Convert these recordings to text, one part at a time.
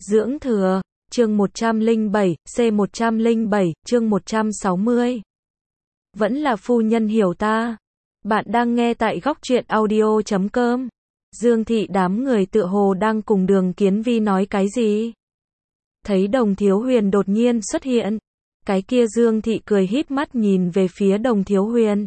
Dưỡng thừa, chương 107, C107, chương 160. Vẫn là phu nhân hiểu ta. Bạn đang nghe tại góc truyện audio.com. Dương thị đám người tựa hồ đang cùng Đường Kiến Vi nói cái gì. Thấy Đồng Thiếu Huyền đột nhiên xuất hiện. Cái kia Dương thị cười híp mắt nhìn về phía Đồng Thiếu Huyền.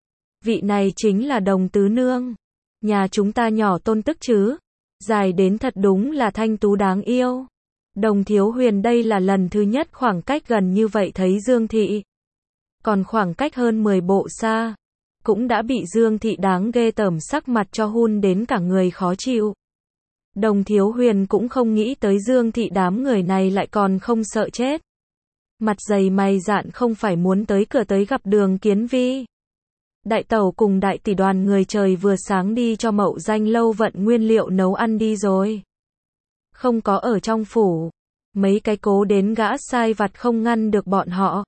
Vị này chính là Đồng Tứ Nương. Nhà chúng ta nhỏ tôn tức chứ. Dài đến thật đúng là thanh tú đáng yêu. Đồng Thiếu Huyền đây là lần thứ nhất khoảng cách gần như vậy thấy Dương thị. Còn khoảng cách hơn 10 bộ xa. Cũng đã bị Dương thị đáng ghê tởm sắc mặt cho hun đến cả người khó chịu. Đồng Thiếu Huyền cũng không nghĩ tới Dương thị đám người này lại còn không sợ chết. Mặt dày mày dạn không phải muốn tới cửa tới gặp Đường Kiến Vi. Đại tẩu cùng đại tỷ đoàn người trời vừa sáng đi cho Mậu Danh lâu vận nguyên liệu nấu ăn đi rồi. Không có ở trong phủ. Mấy cái cố đến gã sai vặt không ngăn được bọn họ.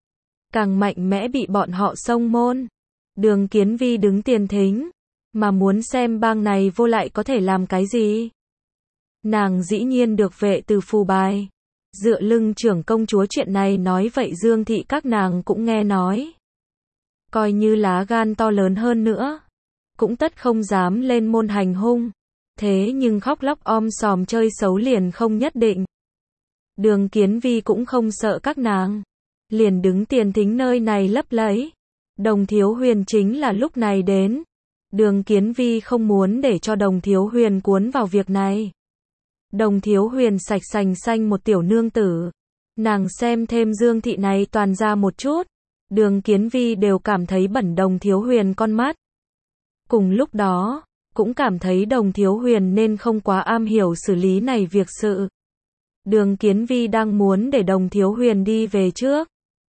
Càng mạnh mẽ bị bọn họ xông môn. Đường Kiến Vi đứng tiền thính. Mà muốn xem bang này vô lại có thể làm cái gì. Nàng dĩ nhiên được vệ từ phù bài. Dựa lưng trưởng công chúa chuyện này nói vậy Dương thị các nàng cũng nghe nói. Coi như lá gan to lớn hơn nữa. Cũng tất không dám lên môn hành hung. Thế nhưng khóc lóc om sòm chơi xấu liền không nhất định. Đường Kiến Vi cũng không sợ các nàng. Liền đứng tiền thính nơi này lấp lấy. Đồng Thiếu Huyền chính là lúc này đến. Đường Kiến Vi không muốn để cho Đồng Thiếu Huyền cuốn vào việc này. Đồng Thiếu Huyền sạch sành xanh một tiểu nương tử. Nàng xem thêm Dương thị này toàn ra một chút. Đường Kiến Vi đều cảm thấy bẩn Đồng Thiếu Huyền con mắt. Cùng lúc đó, cũng cảm thấy Đồng Thiếu Huyền nên không quá am hiểu xử lý này việc sự. Đường Kiến Vi đang muốn để Đồng Thiếu Huyền đi về trước.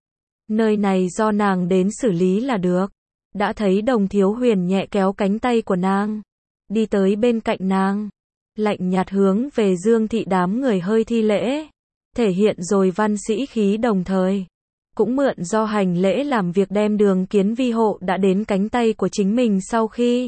Nơi này do nàng đến xử lý là được. Đã thấy Đồng Thiếu Huyền nhẹ kéo cánh tay của nàng. Đi tới bên cạnh nàng. Lạnh nhạt hướng về Dương thị đám người hơi thi lễ. Thể hiện rồi văn sĩ khí đồng thời. Cũng mượn do hành lễ làm việc đem Đường Kiến Vi hộ đã đến cánh tay của chính mình sau khi.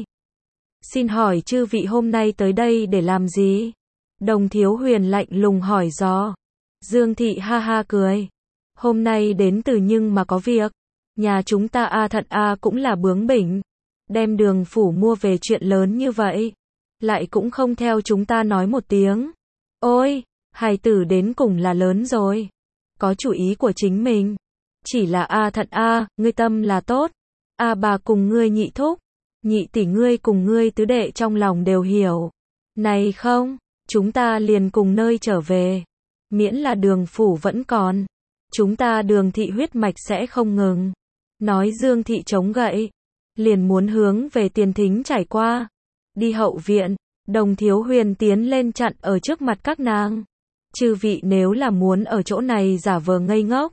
Xin hỏi chư vị hôm nay tới đây để làm gì? Đồng Thiếu Huyền lạnh lùng hỏi dò. Dương thị ha ha cười. Hôm nay đến từ nhưng mà có việc. Nhà chúng ta thật cũng là bướng bỉnh. Đem Đường phủ mua về chuyện lớn như vậy. Lại cũng không theo chúng ta nói một tiếng. Ôi, hài tử đến cùng là lớn rồi. Có chủ ý của chính mình. Chỉ là thật ngươi tâm là tốt. Bà cùng ngươi nhị thúc. Nhị tỷ ngươi cùng ngươi tứ đệ trong lòng đều hiểu. Này không, chúng ta liền cùng nơi trở về. Miễn là Đường phủ vẫn còn. Chúng ta Đường thị huyết mạch sẽ không ngừng. Nói Dương thị chống gậy. Liền muốn hướng về tiền thính trải qua. Đi hậu viện. Đồng Thiếu Huyền tiến lên chặn ở trước mặt các nàng. Chư vị nếu là muốn ở chỗ này giả vờ ngây ngốc.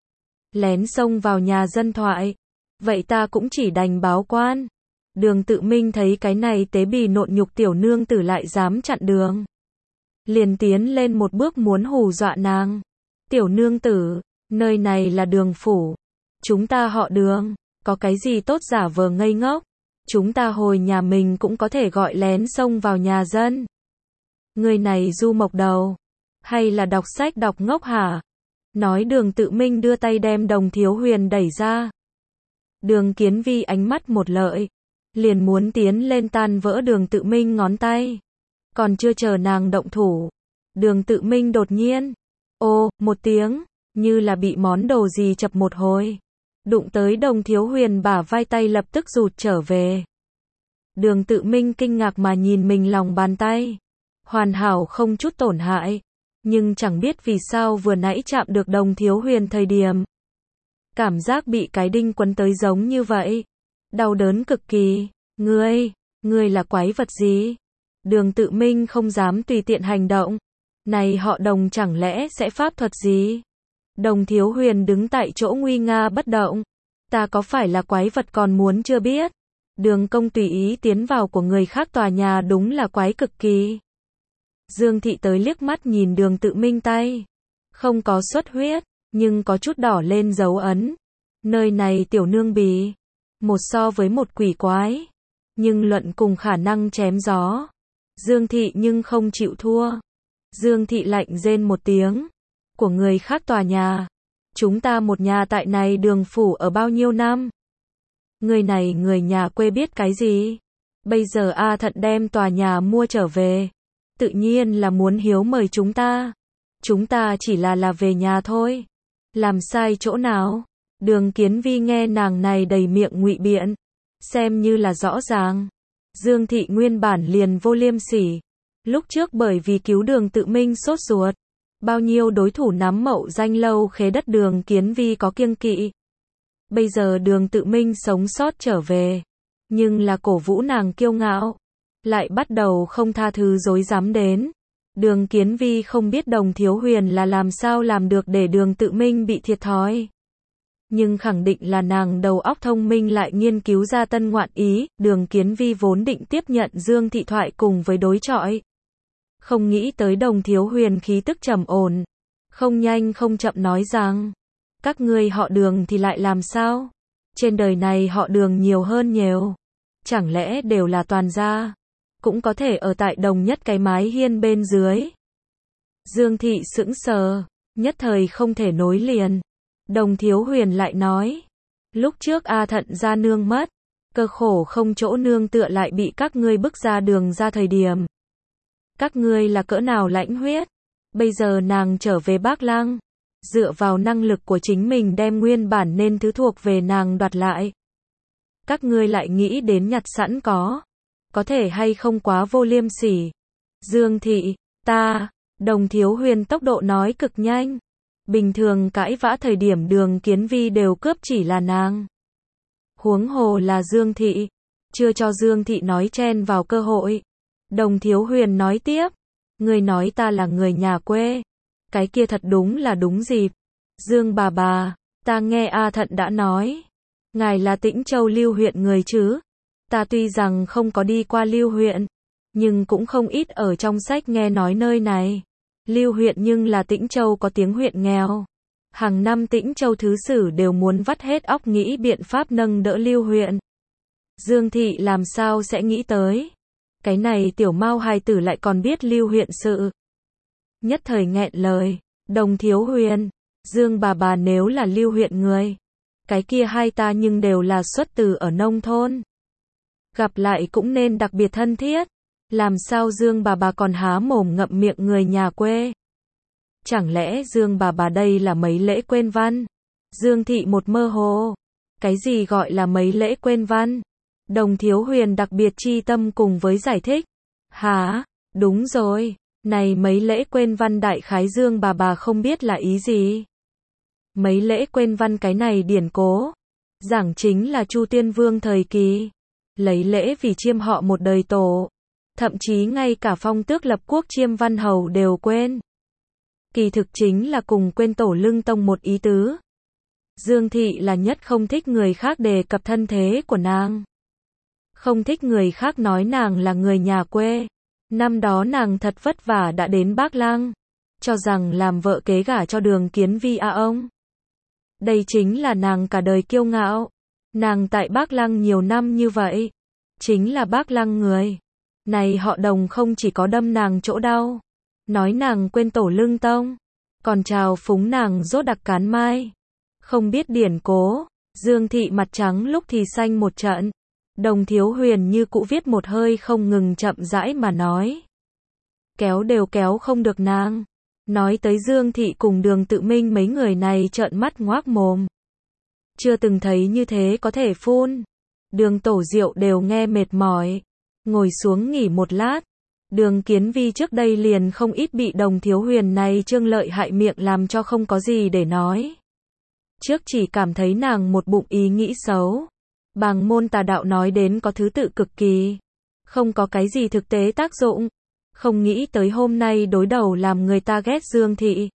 Lén xông vào nhà dân thoại. Vậy ta cũng chỉ đành báo quan. Đường Tự Minh thấy cái này tế bì nộn nhục tiểu nương tử lại dám chặn đường. Liền tiến lên một bước muốn hù dọa nàng. Tiểu nương tử, nơi này là Đường phủ. Chúng ta họ Đường, có cái gì tốt giả vờ ngây ngốc. Chúng ta hồi nhà mình cũng có thể gọi lén xông vào nhà dân. Người này du mộc đầu. Hay là đọc sách đọc ngốc hả? Nói Đường Tự Minh đưa tay đem Đồng Thiếu Huyền đẩy ra. Đường Kiến Vi ánh mắt một lợi. Liền muốn tiến lên tan vỡ Đường Tự Minh ngón tay. Còn chưa chờ nàng động thủ. Đường Tự Minh đột nhiên. Ô, một tiếng. Như là bị món đồ gì chập một hồi. Đụng tới Đồng Thiếu Huyền bả vai tay lập tức rụt trở về. Đường Tự Minh kinh ngạc mà nhìn mình lòng bàn tay. Hoàn hảo không chút tổn hại. Nhưng chẳng biết vì sao vừa nãy chạm được Đồng Thiếu Huyền thời điểm. Cảm giác bị cái đinh quấn tới giống như vậy. Đau đớn cực kỳ. Ngươi là quái vật gì? Đường Tự Minh không dám tùy tiện hành động. Này họ Đồng chẳng lẽ sẽ pháp thuật gì? Đồng Thiếu Huyền đứng tại chỗ nguy nga bất động. Ta có phải là quái vật còn muốn chưa biết. Đường công tùy ý tiến vào của người khác tòa nhà đúng là quái cực kỳ. Dương thị tới liếc mắt nhìn Đường Tự Minh tay. Không có xuất huyết, nhưng có chút đỏ lên dấu ấn. Nơi này tiểu nương bì. Một so với một quỷ quái. Nhưng luận cùng khả năng chém gió. Dương thị nhưng không chịu thua. Dương Thị lạnh rên một tiếng. Của người khác tòa nhà. Chúng ta một nhà tại này đường phủ ở bao nhiêu năm? Người này người nhà quê biết cái gì? Bây giờ A Thận đem tòa nhà mua trở về. Tự nhiên là muốn hiếu mời chúng ta. Chúng ta chỉ là về nhà thôi. Làm sai chỗ nào? Đường Kiến Vi nghe nàng này đầy miệng ngụy biện. Xem như là rõ ràng. Dương Thị nguyên bản liền vô liêm sỉ. Lúc trước bởi vì cứu Đường Tự Minh sốt ruột. Bao nhiêu đối thủ nắm mậu danh lâu khế đất Đường Kiến Vi có kiêng kỵ. Bây giờ Đường Tự Minh sống sót trở về. Nhưng là cổ vũ nàng kiêu ngạo. Lại bắt đầu không tha thứ dối dám đến. Đường Kiến Vi không biết Đồng Thiếu Huyền là làm sao làm được để Đường Tự Minh bị thiệt thòi. Nhưng khẳng định là nàng đầu óc thông minh lại nghiên cứu ra tân ngoạn ý. Đường Kiến Vi vốn định tiếp nhận Dương Thị thoại cùng với đối chọi. Không nghĩ tới Đồng Thiếu Huyền khí tức trầm ổn. Không nhanh không chậm nói rằng. Các ngươi họ Đường thì lại làm sao? Trên đời này họ Đường nhiều hơn nhiều. Chẳng lẽ đều là toàn gia? Cũng có thể ở tại đồng nhất cái mái hiên bên dưới. Dương Thị sững sờ. Nhất thời không thể nối liền. Đồng Thiếu Huyền lại nói. Lúc trước A Thận gia nương mất. Cơ khổ không chỗ nương tựa lại bị các ngươi bức ra đường ra thời điểm. Các ngươi là cỡ nào lãnh huyết. Bây giờ nàng trở về Bác Lăng. Dựa vào năng lực của chính mình đem nguyên bản nên thứ thuộc về nàng đoạt lại. Các ngươi lại nghĩ đến nhặt sẵn có thể hay không quá vô liêm sỉ. Dương Thị, ta, Đồng Thiếu Huyền tốc độ nói cực nhanh. Bình thường cãi vã thời điểm Đường Kiến Vi đều cướp chỉ là nàng. Huống hồ là Dương Thị, chưa cho Dương Thị nói chen vào cơ hội. Đồng Thiếu Huyền nói tiếp, người nói ta là người nhà quê. Cái kia thật đúng là đúng dịp. Dương bà, ta nghe A Thận đã nói. Ngài là Tĩnh Châu Lưu huyện người chứ? Ta tuy rằng không có đi qua Lưu huyện, nhưng cũng không ít ở trong sách nghe nói nơi này. Lưu huyện nhưng là Tĩnh Châu có tiếng huyện nghèo. Hàng năm Tĩnh Châu thứ sử đều muốn vắt hết óc nghĩ biện pháp nâng đỡ Lưu huyện. Dương Thị làm sao sẽ nghĩ tới? Cái này tiểu mao hài tử lại còn biết Lưu huyện sự. Nhất thời nghẹn lời. Đồng Thiếu Huyền, Dương bà nếu là Lưu huyện người, cái kia hai ta nhưng đều là xuất từ ở nông thôn. Gặp lại cũng nên đặc biệt thân thiết. Làm sao Dương bà còn há mồm ngậm miệng người nhà quê? Chẳng lẽ Dương bà đây là mấy lễ quên văn? Dương Thị một mơ hồ. Cái gì gọi là mấy lễ quên văn? Đồng Thiếu Huyền đặc biệt chi tâm cùng với giải thích. Hả? Đúng rồi. Này mấy lễ quên văn đại khái Dương bà không biết là ý gì. Mấy lễ quên văn cái này điển cố. Giảng chính là Chu Tiên Vương thời kỳ. Lấy lễ vì chiêm họ một đời tổ. Thậm chí ngay cả phong tước lập quốc chiêm văn hầu đều quên. Kỳ thực chính là cùng quên tổ lưng tông một ý tứ. Dương Thị là nhất không thích người khác đề cập thân thế của nàng. Không thích người khác nói nàng là người nhà quê. Năm đó nàng thật vất vả đã đến Bác Lăng. Cho rằng làm vợ kế gả cho Đường Kiến Vi ông. Đây chính là nàng cả đời kiêu ngạo. Nàng tại Bác Lăng nhiều năm như vậy. Chính là Bác Lăng người. Này họ Đồng không chỉ có đâm nàng chỗ đau. Nói nàng quên tổ lưng tông. Còn trào phúng nàng rốt đặc cán mai. Không biết điển cố. Dương Thị mặt trắng lúc thì xanh một trận. Đồng Thiếu Huyền như cũ viết một hơi không ngừng chậm rãi mà nói. Kéo đều kéo không được nàng. Nói tới Dương Thị cùng Đường Tự Minh mấy người này trợn mắt ngoác mồm. Chưa từng thấy như thế có thể phun. Đường Tổ Diệu đều nghe mệt mỏi. Ngồi xuống nghỉ một lát. Đường Kiến Vi trước đây liền không ít bị Đồng Thiếu Huyền này trương lợi hại miệng làm cho không có gì để nói. Trước chỉ cảm thấy nàng một bụng ý nghĩ xấu. Bàng môn tà đạo nói đến có thứ tự cực kỳ. Không có cái gì thực tế tác dụng. Không nghĩ tới hôm nay đối đầu làm người ta ghét Dương Thị.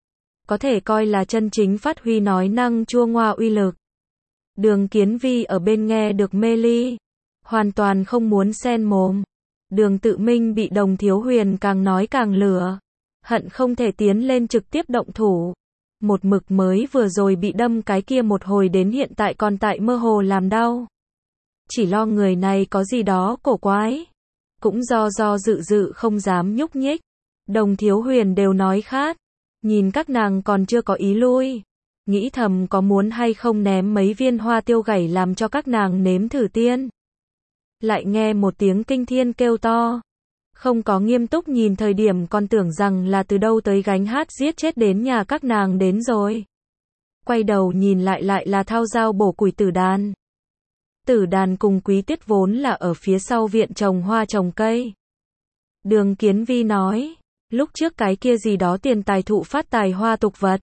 Có thể coi là chân chính phát huy nói năng chua ngoa uy lực. Đường Kiến Vi ở bên nghe được mê ly. Hoàn toàn không muốn xen mồm. Đường Tự Minh bị Đồng Thiếu Huyền càng nói càng lửa. Hận không thể tiến lên trực tiếp động thủ. Một mực mới vừa rồi bị đâm cái kia một hồi đến hiện tại còn tại mơ hồ làm đau. Chỉ lo người này có gì đó cổ quái. Cũng do dự không dám nhúc nhích. Đồng Thiếu Huyền đều nói khát, nhìn các nàng còn chưa có ý lui, nghĩ thầm có muốn hay không ném mấy viên hoa tiêu gảy làm cho các nàng nếm thử tiên. Lại nghe một tiếng kinh thiên kêu to, không có nghiêm túc nhìn thời điểm còn tưởng rằng là từ đâu tới gánh hát giết chết đến nhà các nàng đến rồi. Quay đầu nhìn lại là thao dao bổ củi Tử Đàn. Tử Đàn cùng Quý Tiết vốn là ở phía sau viện trồng hoa trồng cây. Đường Kiến Vi nói, lúc trước cái kia gì đó tiền tài thụ phát tài hoa tục vật,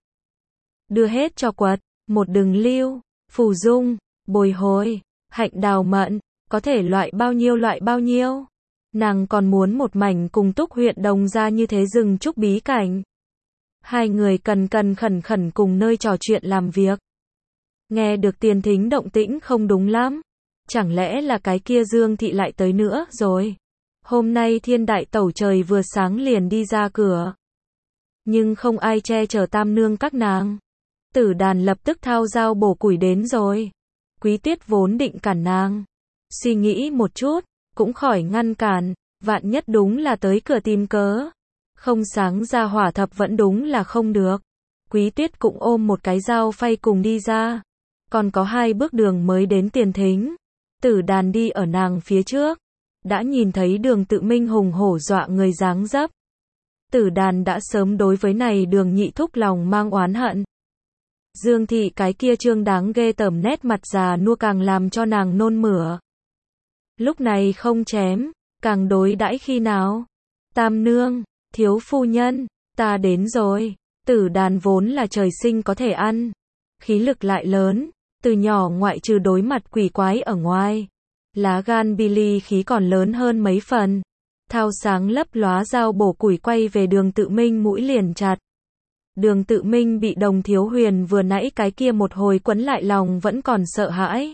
đưa hết cho quật, một đừng lưu, phù dung, bồi hồi, hạnh đào mận, có thể loại bao nhiêu. Nàng còn muốn một mảnh cùng Túc huyện Đồng ra như thế rừng trúc bí cảnh. Hai người cần khẩn cùng nơi trò chuyện làm việc. Nghe được Tiền Thính động tĩnh không đúng lắm. Chẳng lẽ là cái kia Dương Thị lại tới nữa rồi? Hôm nay Thiên Đại Tẩu trời vừa sáng liền đi ra cửa. Nhưng không ai che chở Tam Nương các nàng. Tử Đàn lập tức thao dao bổ củi đến rồi. Quý Tiết vốn định cản nàng. Suy nghĩ một chút, cũng khỏi ngăn cản, vạn nhất đúng là tới cửa tìm cớ. Không sáng ra hỏa thập vẫn đúng là không được. Quý Tiết cũng ôm một cái dao phay cùng đi ra. Còn có 2 bước đường mới đến Tiền Thính. Tử Đàn đi ở nàng phía trước. Đã nhìn thấy Đường Tự Minh hùng hổ dọa người dáng dấp. Tử Đàn đã sớm đối với này Đường Nhị Thúc lòng mang oán hận. Dương Thị cái kia trương đáng ghê tởm nét mặt già nua càng làm cho nàng nôn mửa. Lúc này không chém, càng đối đãi khi nào? Tam Nương, thiếu phu nhân, ta đến rồi. Tử Đàn vốn là trời sinh có thể ăn, khí lực lại lớn, từ nhỏ ngoại trừ đối mặt quỷ quái ở ngoài, lá gan Billy khí còn lớn hơn mấy phần. Thao sáng lấp lóa dao bổ củi quay về Đường Tự Minh mũi liền chặt. Đường Tự Minh bị Đồng Thiếu Huyền vừa nãy cái kia một hồi quấn lại lòng vẫn còn sợ hãi.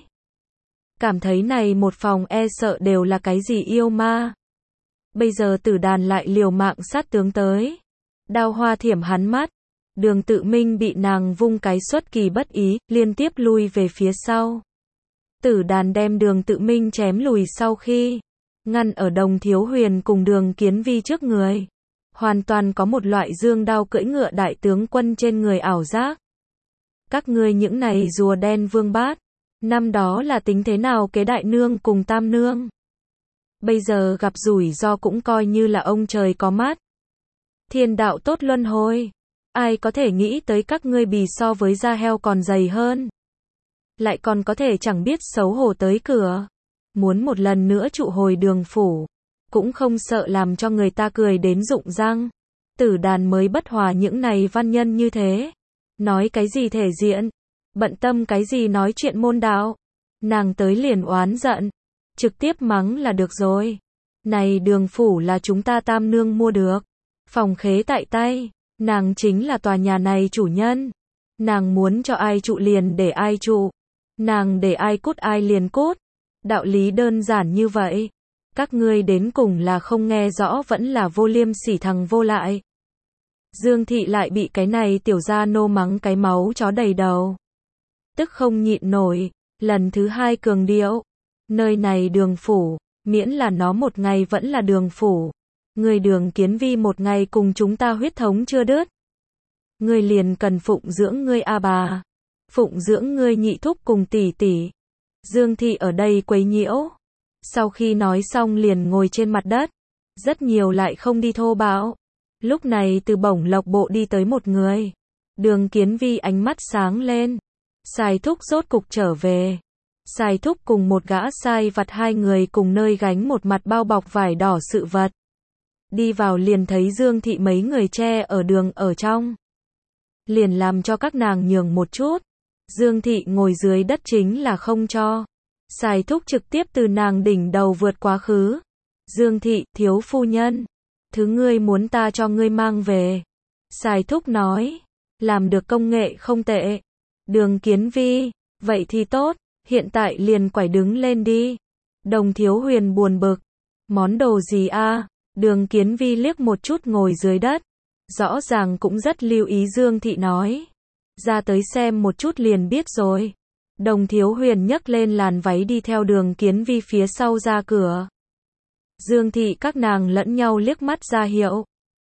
Cảm thấy này một phòng e sợ đều là cái gì yêu ma. Bây giờ Tử Đàn lại liều mạng sát tướng tới. Đao hoa thiểm hắn mắt. Đường Tự Minh bị nàng vung cái xuất kỳ bất ý, liên tiếp lui về phía sau. Tử Đàn đem Đường Tự Minh chém lùi sau khi ngăn ở Đồng Thiếu Huyền cùng Đường Kiến Vi trước người. Hoàn toàn có một loại dương đao cưỡi ngựa đại tướng quân trên người ảo giác. Các ngươi những này rùa đen vương bát, năm đó là tính thế nào kế Đại Nương cùng Tam Nương? Bây giờ gặp rủi ro cũng coi như là ông trời có mắt. Thiên đạo tốt luân hồi. Ai có thể nghĩ tới các ngươi bì so với da heo còn dày hơn. Lại còn có thể chẳng biết xấu hổ tới cửa. Muốn một lần nữa trụ hồi Đường phủ. Cũng không sợ làm cho người ta cười đến rụng răng. Tử Đàn mới bất hòa những này văn nhân như thế. Nói cái gì thể diện. Bận tâm cái gì nói chuyện môn đạo. Nàng tới liền oán giận. Trực tiếp mắng là được rồi. Này Đường phủ là chúng ta Tam Nương mua được. Phòng khế tại tay. Nàng chính là tòa nhà này chủ nhân. Nàng muốn cho ai trụ liền để ai trụ. Nàng để ai cút ai liền cút. Đạo lý đơn giản như vậy. Các ngươi đến cùng là không nghe rõ vẫn là vô liêm sỉ thằng vô lại. Dương Thị lại bị cái này tiểu gia nô mắng cái máu chó đầy đầu. Tức không nhịn nổi, lần thứ 2 cường điệu. Nơi này Đường phủ, miễn là nó một ngày vẫn là Đường phủ. Người Đường Kiến Vi một ngày cùng chúng ta huyết thống chưa đứt. Ngươi liền cần phụng dưỡng ngươi a bà. Phụng dưỡng ngươi nhị thúc cùng tỷ tỷ. Dương Thị ở đây quấy nhiễu. Sau khi nói xong liền ngồi trên mặt đất. Rất nhiều lại không đi thô bạo. Lúc này từ Bổng Lộc bộ đi tới một người. Đường Kiến Vi ánh mắt sáng lên. Sai thúc rốt cục trở về. Sai thúc cùng một gã sai vặt 2 người cùng nơi gánh một mặt bao bọc vải đỏ sự vật. Đi vào liền thấy Dương Thị mấy người che ở đường ở trong. Liền làm cho các nàng nhường một chút. Dương Thị ngồi dưới đất chính là không cho. Sai thúc trực tiếp từ nàng đỉnh đầu vượt quá khứ. Dương Thị, thiếu phu nhân. Thứ ngươi muốn ta cho ngươi mang về. Sai thúc nói. Làm được công nghệ không tệ. Đường Kiến Vi. Vậy thì tốt. Hiện tại liền quải đứng lên đi. Đồng Thiếu Huyền buồn bực. Món đồ gì a? Đường Kiến Vi liếc một chút ngồi dưới đất. Rõ ràng cũng rất lưu ý Dương Thị nói. Ra tới xem một chút liền biết rồi. Đồng Thiếu Huyền nhấc lên làn váy đi theo Đường Kiến Vi phía sau ra cửa. Dương Thị các nàng lẫn nhau liếc mắt ra hiệu.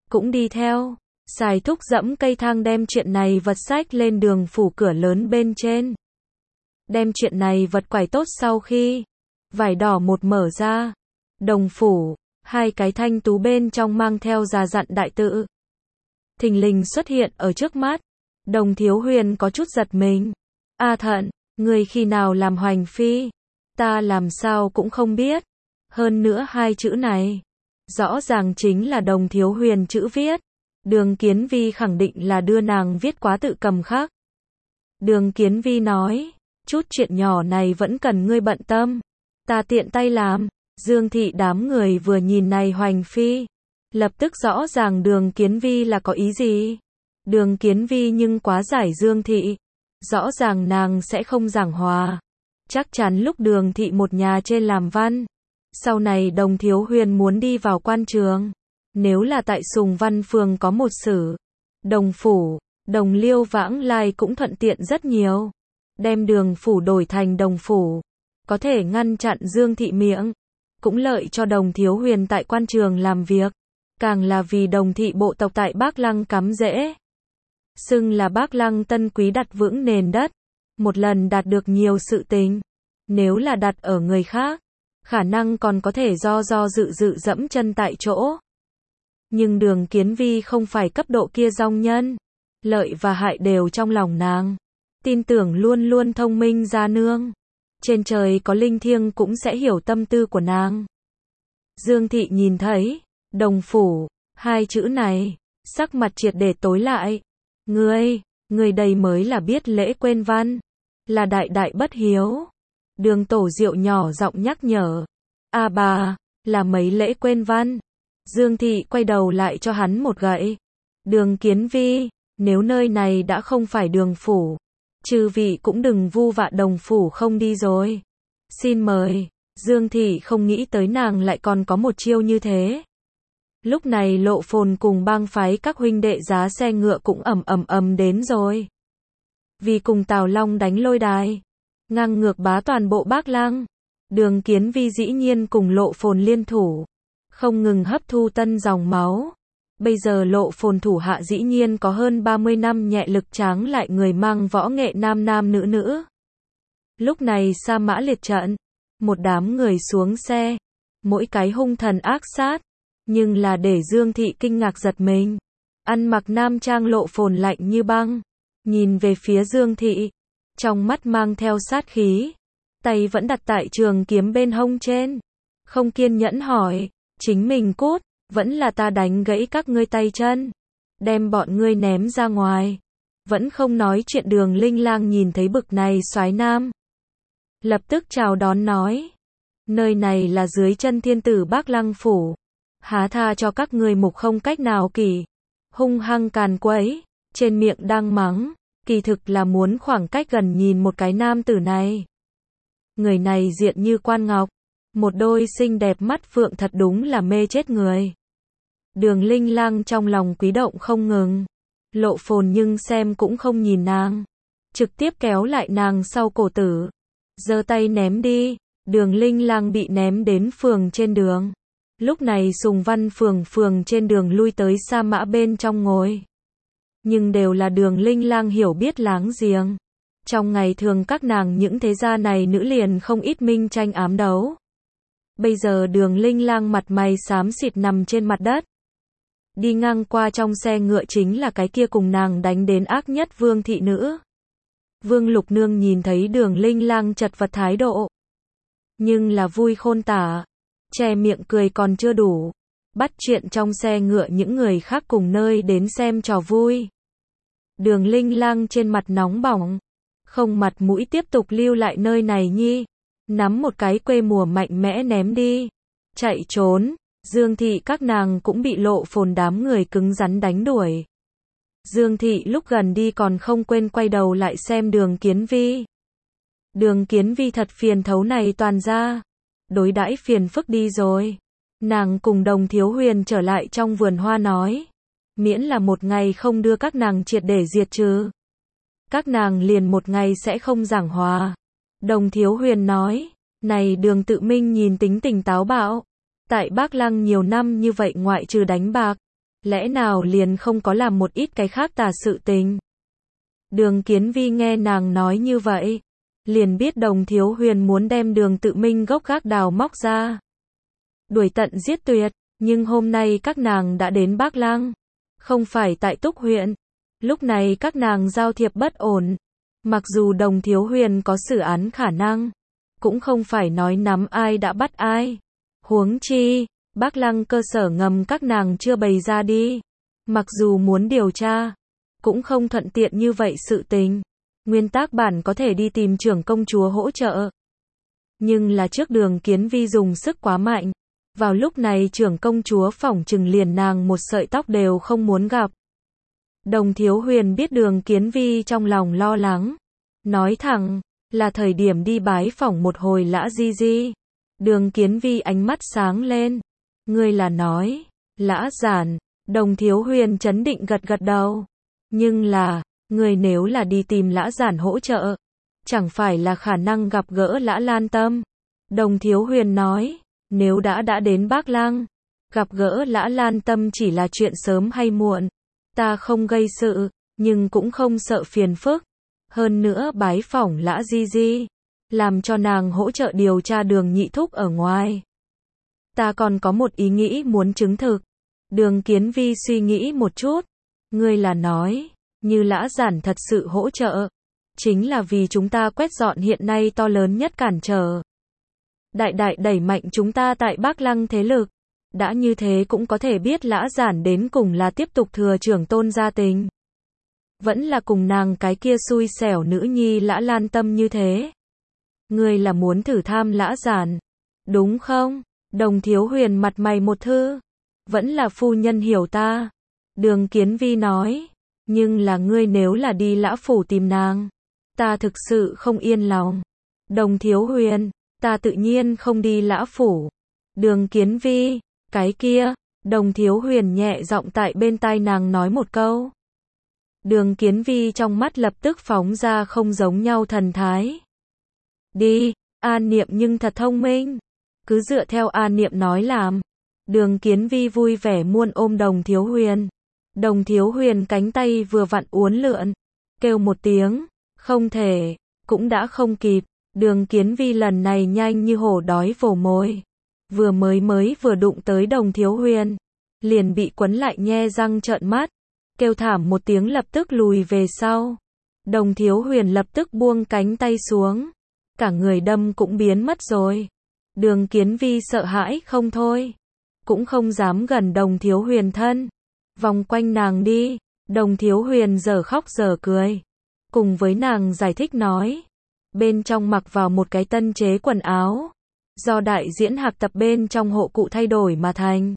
cũng đi theo. Sài Thúc dẫm cây thang đem chuyện này vật xách lên đường phủ cửa lớn bên trên. Đem chuyện này vật quải tốt sau khi vải đỏ một mở ra. Đồng phủ, hai cái thanh tú bên trong mang theo già dặn đại tự. Thình lình xuất hiện ở trước mắt. Đồng Thiếu Huyền có chút giật mình. A Thận, người khi nào làm hoành phi? Ta làm sao cũng không biết. Hơn nữa hai chữ này, rõ ràng chính là Đồng Thiếu Huyền chữ viết. Đường Kiến Vi khẳng định là đưa nàng viết quá tự cầm khắc. Đường Kiến Vi nói, chút chuyện nhỏ này vẫn cần ngươi bận tâm. Ta tiện tay làm. Dương thị đám người vừa nhìn này hoành phi, lập tức rõ ràng Đường Kiến Vi là có ý gì. Đường Kiến Vi nhưng quá giải Dương thị. Rõ ràng nàng sẽ không giảng hòa. Chắc chắn lúc Đường thị một nhà trên làm văn. Sau này Đồng Thiếu Huyền muốn đi vào quan trường. Nếu là tại Sùng Văn Phường có một sử, Đồng phủ, Đồng Liêu vãng lai cũng thuận tiện rất nhiều. Đem Đường phủ đổi thành Đồng phủ, có thể ngăn chặn Dương thị miệng. Cũng lợi cho Đồng Thiếu Huyền tại quan trường làm việc. Càng là vì Đồng thị bộ tộc tại Bác Lăng cắm rễ. Xưng là Bác Lăng tân quý đặt vững nền đất. Một lần đạt được nhiều sự tình. Nếu là đặt ở người khác, khả năng còn có thể do dự dẫm chân tại chỗ. Nhưng Đường Kiến Vi không phải cấp độ kia dong nhân. Lợi và hại đều trong lòng nàng. Tin tưởng luôn luôn thông minh gia nương. Trên trời có linh thiêng cũng sẽ hiểu tâm tư của nàng. Dương thị nhìn thấy Đồng phủ, hai chữ này, sắc mặt triệt để tối lại. Ngươi đây mới là biết lễ quên văn. Là đại đại bất hiếu. Đường Tổ Diệu nhỏ giọng nhắc nhở. A bà, là mấy lễ quên văn. Dương thị quay đầu lại cho hắn một gậy. Đường Kiến Vi, nếu nơi này đã không phải đường phủ, chư vị cũng đừng vu vạ Đồng phủ không đi rồi. Xin mời. Dương thị không nghĩ tới nàng lại còn có một chiêu như thế. Lúc này Lộ Phồn cùng bang phái các huynh đệ giá xe ngựa cũng ầm đến rồi. Vì cùng Tào Long đánh lôi đài, ngang ngược bá toàn bộ Bác Lăng. Đường Kiến Vi dĩ nhiên cùng Lộ Phồn liên thủ, không ngừng hấp thu tân dòng máu. Bây giờ Lộ Phồn thủ hạ dĩ nhiên có hơn 30 năm nhẹ lực tráng lại người mang võ nghệ nam nữ. Lúc này Sa Mã liệt trận, một đám người xuống xe, mỗi cái hung thần ác sát, nhưng là để Dương thị kinh ngạc giật mình. Ăn mặc nam trang Lộ Phồn lạnh như băng, nhìn về phía Dương thị, trong mắt mang theo sát khí, tay vẫn đặt tại trường kiếm bên hông trên, không kiên nhẫn hỏi, chính mình cút, vẫn là ta đánh gãy các ngươi tay chân, đem bọn ngươi ném ra ngoài. Vẫn không nói chuyện Đường Linh Lang nhìn thấy bực này soái nam, lập tức chào đón nói, nơi này là dưới chân thiên tử Bác Lăng phủ, há tha cho các ngươi mục không cách nào kỳ. Hung hăng càn quấy, trên miệng đang mắng, kỳ thực là muốn khoảng cách gần nhìn một cái nam tử này. Người này diện như quan ngọc, một đôi xinh đẹp mắt phượng thật đúng là mê chết người. Đường Linh Lang trong lòng quý động không ngừng. Lộ Phồn nhưng xem cũng không nhìn nàng, trực tiếp kéo lại nàng sau cổ tử, giơ tay ném đi. Đường Linh Lang bị ném đến phường trên đường. Lúc này Sùng Văn phường trên đường lui tới Sa Mã bên trong ngồi. Nhưng đều là Đường Linh Lang hiểu biết láng giềng. Trong ngày thường các nàng những thế gia này nữ liền không ít minh tranh ám đấu. Bây giờ Đường Linh Lang mặt mày xám xịt nằm trên mặt đất. Đi ngang qua trong xe ngựa chính là cái kia cùng nàng đánh đến ác nhất Vương thị nữ. Vương Lục Nương nhìn thấy Đường Linh Lang chật vật thái độ, nhưng là vui khôn tả, che miệng cười còn chưa đủ, bắt chuyện trong xe ngựa những người khác cùng nơi đến xem trò vui. Đường Linh Lang trên mặt nóng bỏng, không mặt mũi tiếp tục lưu lại nơi này nhi, nắm một cái quê mùa mạnh mẽ ném đi, chạy trốn. Dương thị các nàng cũng bị Lộ Phồn đám người cứng rắn đánh đuổi. Dương thị lúc gần đi còn không quên quay đầu lại xem Đường Kiến Vi. Đường Kiến Vi thật phiền thấu này toàn ra, đối đãi phiền phức đi rồi. Nàng cùng Đồng Thiếu Huyền trở lại trong vườn hoa nói, miễn là một ngày không đưa các nàng triệt để diệt trừ, các nàng liền một ngày sẽ không giảng hòa. Đồng Thiếu Huyền nói, này Đường Tự Minh nhìn tính tình táo bạo, tại Bác Lăng nhiều năm như vậy ngoại trừ đánh bạc, lẽ nào liền không có làm một ít cái khác tà sự tình. Đường Kiến Vi nghe nàng nói như vậy, liền biết Đồng Thiếu Huyền muốn đem Đường Tự Minh gốc gác đào móc ra. Đuổi tận giết tuyệt, nhưng hôm nay các nàng đã đến Bác Lăng, không phải tại Túc huyện. Lúc này các nàng giao thiệp bất ổn, mặc dù Đồng Thiếu Huyền có xử án khả năng, cũng không phải nói nắm ai đã bắt ai. Huống chi, Bác Lăng cơ sở ngầm các nàng chưa bày ra đi, mặc dù muốn điều tra, cũng không thuận tiện như vậy sự tình. Nguyên tắc bản có thể đi tìm trưởng công chúa hỗ trợ. Nhưng là trước Đường Kiến Vi dùng sức quá mạnh. Vào lúc này trưởng công chúa phỏng chừng liền nàng một sợi tóc đều không muốn gặp. Đồng Thiếu Huyền biết Đường Kiến Vi trong lòng lo lắng. Nói thẳng, là thời điểm đi bái phỏng một hồi Lã Di Di. Đường Kiến Vi ánh mắt sáng lên. Ngươi là nói, Lã Giản. Đồng Thiếu Huyền chấn định gật gật đầu. Nhưng là, người nếu là đi tìm Lã Giản hỗ trợ, chẳng phải là khả năng gặp gỡ Lã Lan Tâm. Đồng Thiếu Huyền nói, nếu đã đến Bác Lăng, gặp gỡ Lã Lan Tâm chỉ là chuyện sớm hay muộn. Ta không gây sự, nhưng cũng không sợ phiền phức. Hơn nữa bái phỏng Lã Di Di, làm cho nàng hỗ trợ điều tra Đường Nhị Thúc ở ngoài. Ta còn có một ý nghĩ muốn chứng thực. Đường Kiến Vi suy nghĩ một chút. Ngươi là nói, như Lã Giản thật sự hỗ trợ, chính là vì chúng ta quét dọn hiện nay to lớn nhất cản trở. Đại đại đẩy mạnh chúng ta tại Bác Lăng thế lực. Đã như thế cũng có thể biết Lã Giản đến cùng là tiếp tục thừa trưởng Tôn gia tình, vẫn là cùng nàng cái kia xui xẻo nữ nhi Lã Lan Tâm như thế. Ngươi là muốn thử tham Lã Giản, đúng không? Đồng Thiếu Huyền mặt mày một thư. Vẫn là phu nhân hiểu ta. Đường Kiến Vi nói. Nhưng là ngươi nếu là đi Lã Phủ tìm nàng, ta thực sự không yên lòng. Đồng Thiếu Huyền, ta tự nhiên không đi Lã Phủ. Đường Kiến Vi, cái kia. Đồng Thiếu Huyền nhẹ giọng tại bên tai nàng nói một câu. Đường Kiến Vi trong mắt lập tức phóng ra không giống nhau thần thái. Đi, A Niệm nhưng thật thông minh. Cứ dựa theo A Niệm nói làm. Đường Kiến Vi vui vẻ muôn ôm Đồng Thiếu Huyền. Đồng Thiếu Huyền cánh tay vừa vặn uốn lượn, kêu một tiếng, không thể, cũng đã không kịp. Đường Kiến Vi lần này nhanh như hổ đói vồ mồi, vừa vừa đụng tới Đồng Thiếu Huyền, liền bị quấn lại nhe răng trợn mắt, kêu thảm một tiếng lập tức lùi về sau. Đồng Thiếu Huyền lập tức buông cánh tay xuống, cả người đâm cũng biến mất rồi. Đường Kiến Vi sợ hãi không thôi, cũng không dám gần Đồng Thiếu Huyền thân. Vòng quanh nàng đi, Đồng Thiếu Huyền giờ khóc giờ cười. Cùng với nàng giải thích nói. Bên trong mặc vào một cái tân chế quần áo. Do đại diễn hạc tập bên trong hộ cụ thay đổi mà thành.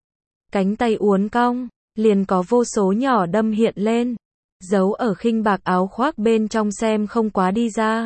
Cánh tay uốn cong, liền có vô số nhỏ đâm hiện lên. Giấu ở khinh bạc áo khoác bên trong xem không quá đi ra.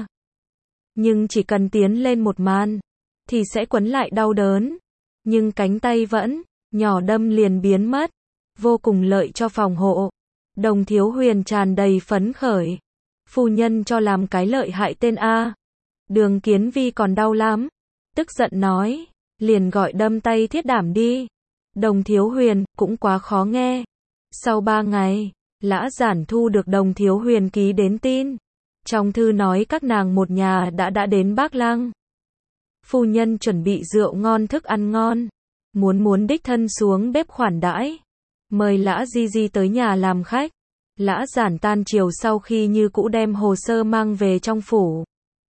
Nhưng chỉ cần tiến lên một màn, thì sẽ quấn lại đau đớn. Nhưng cánh tay vẫn, nhỏ đâm liền biến mất. Vô cùng lợi cho phòng hộ. Đồng Thiếu Huyền tràn đầy phấn khởi. Phu nhân cho làm cái lợi hại tên A. Đường Kiến Vi còn đau lắm. Tức giận nói. Liền gọi đâm tay thiết đảm đi. Đồng Thiếu Huyền cũng quá khó nghe. Sau 3 ngày, Lã Giản thu được Đồng Thiếu Huyền ký đến tin. Trong thư nói các nàng một nhà đã đến Bác Lăng. Phu nhân chuẩn bị rượu ngon thức ăn ngon. Muốn đích thân xuống bếp khoản đãi. Mời Lã Di Di tới nhà làm khách. Lã Giản tan chiều sau khi như cũ đem hồ sơ mang về trong phủ.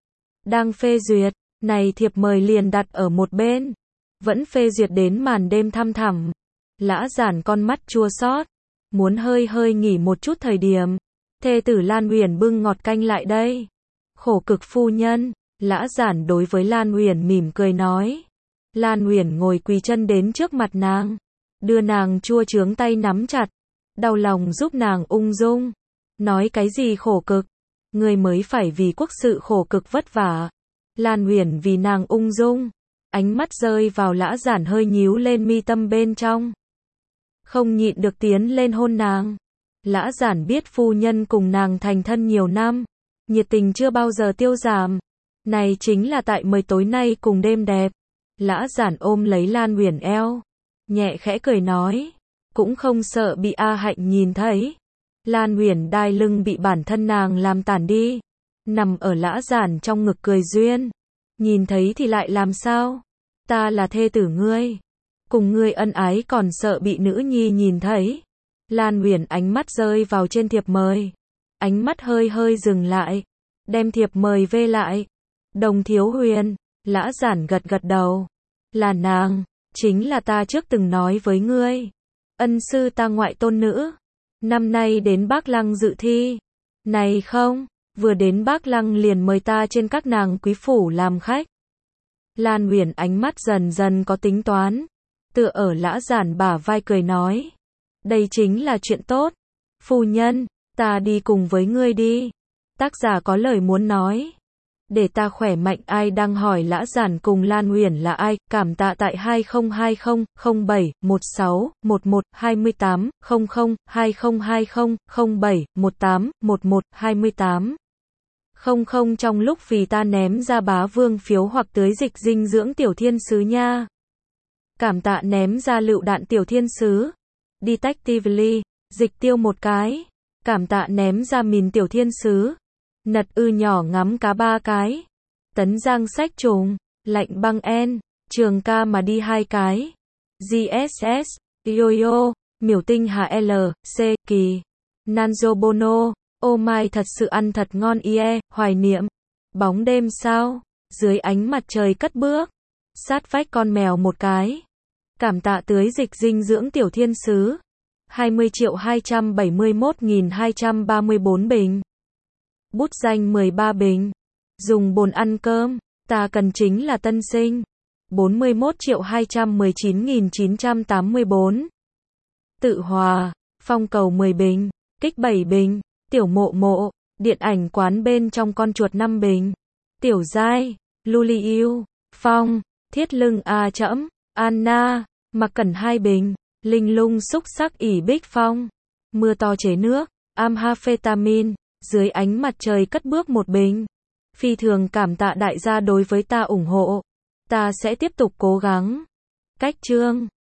Đang phê duyệt, này thiệp mời liền đặt ở một bên. Vẫn phê duyệt đến màn đêm thăm thẳm. Lã Giản con mắt chua xót, muốn hơi nghỉ một chút thời điểm. Thê tử Lan Uyển bưng ngọt canh lại đây. Khổ cực phu nhân. Lã Giản đối với Lan Uyển mỉm cười nói. Lan Uyển ngồi quỳ chân đến trước mặt nàng. Đưa nàng chua chướng tay nắm chặt. Đau lòng giúp nàng ung dung. Nói cái gì khổ cực. Người mới phải vì quốc sự khổ cực vất vả. Lan Uyển vì nàng ung dung. Ánh mắt rơi vào Lã Giản hơi nhíu lên mi tâm bên trong. Không nhịn được tiến lên hôn nàng. Lã Giản biết phu nhân cùng nàng thành thân nhiều năm. Nhiệt tình chưa bao giờ tiêu giảm. Này chính là tại mời tối nay cùng đêm đẹp. Lã Giản ôm lấy Lan Uyển eo. Nhẹ khẽ cười nói. cũng không sợ bị A Hạnh nhìn thấy. Lan Uyển đai lưng bị bản thân nàng làm tản đi, nằm ở Lã Giản trong ngực cười duyên. Nhìn thấy thì lại làm sao? Ta là thê tử ngươi, cùng ngươi ân ái còn sợ bị nữ nhi nhìn thấy. Lan Uyển ánh mắt rơi vào trên thiệp mời, ánh mắt hơi hơi dừng lại, đem thiệp mời vê lại. Đồng Thiếu Huyền, Lã Giản gật gật đầu. Là nàng, chính là ta trước từng nói với ngươi. Ân sư ta ngoại tôn nữ, năm nay đến Bác Lăng dự thi. Này không, vừa đến Bác Lăng liền mời ta trên các nàng quý phủ làm khách. Lan Uyển ánh mắt dần dần có tính toán, tựa ở Lã Giản bả vai cười nói. Đây chính là chuyện tốt. Phu nhân, ta đi cùng với ngươi đi. Tác giả có lời muốn nói. Để ta khỏe mạnh. Ai đang hỏi Lã Giản cùng Lan Uyển là ai? Cảm tạ tại 2020 07 16 11 28 00 2020 07 18 11 28 00 trong lúc vì ta ném ra bá vương phiếu hoặc tưới dịch dinh dưỡng tiểu thiên sứ nha. Cảm tạ ném ra lựu đạn tiểu thiên sứ. Detectively, dịch tiêu một cái. Cảm tạ ném ra mìn tiểu thiên sứ. Nật ư nhỏ ngắm cá 3 cái. Tấn Giang sách trùng, lạnh băng en, trường ca mà đi 2 cái. GSS, Yoyo, miểu tinh HL, C, kỳ. Nanzo Bono, oh my thật sự ăn thật ngon ie, hoài niệm. Bóng đêm sao, dưới ánh mặt trời cất bước. Sát vách con mèo một cái. Cảm tạ tưới dịch dinh dưỡng tiểu thiên sứ. 20.271.234 bình. Bút danh 13 bình. Dùng bồn ăn cơm. Ta cần chính là tân sinh. 41.219.984. Tự hòa. Phong cầu 10 bình. Kích 7 bình. Tiểu mộ mộ. Điện ảnh quán bên trong con chuột 5 bình. Tiểu giai. Luli yêu. Phong. Thiết lưng A trẫm. Anna. Mặc Cẩn 2 bình. Linh lung xúc sắc ỉ Bích Phong. Mưa to chế nước. Amphetamine. Dưới ánh mặt trời cất bước 1 bình. Phi thường cảm tạ đại gia đối với ta ủng hộ. Ta sẽ tiếp tục cố gắng. Cách chương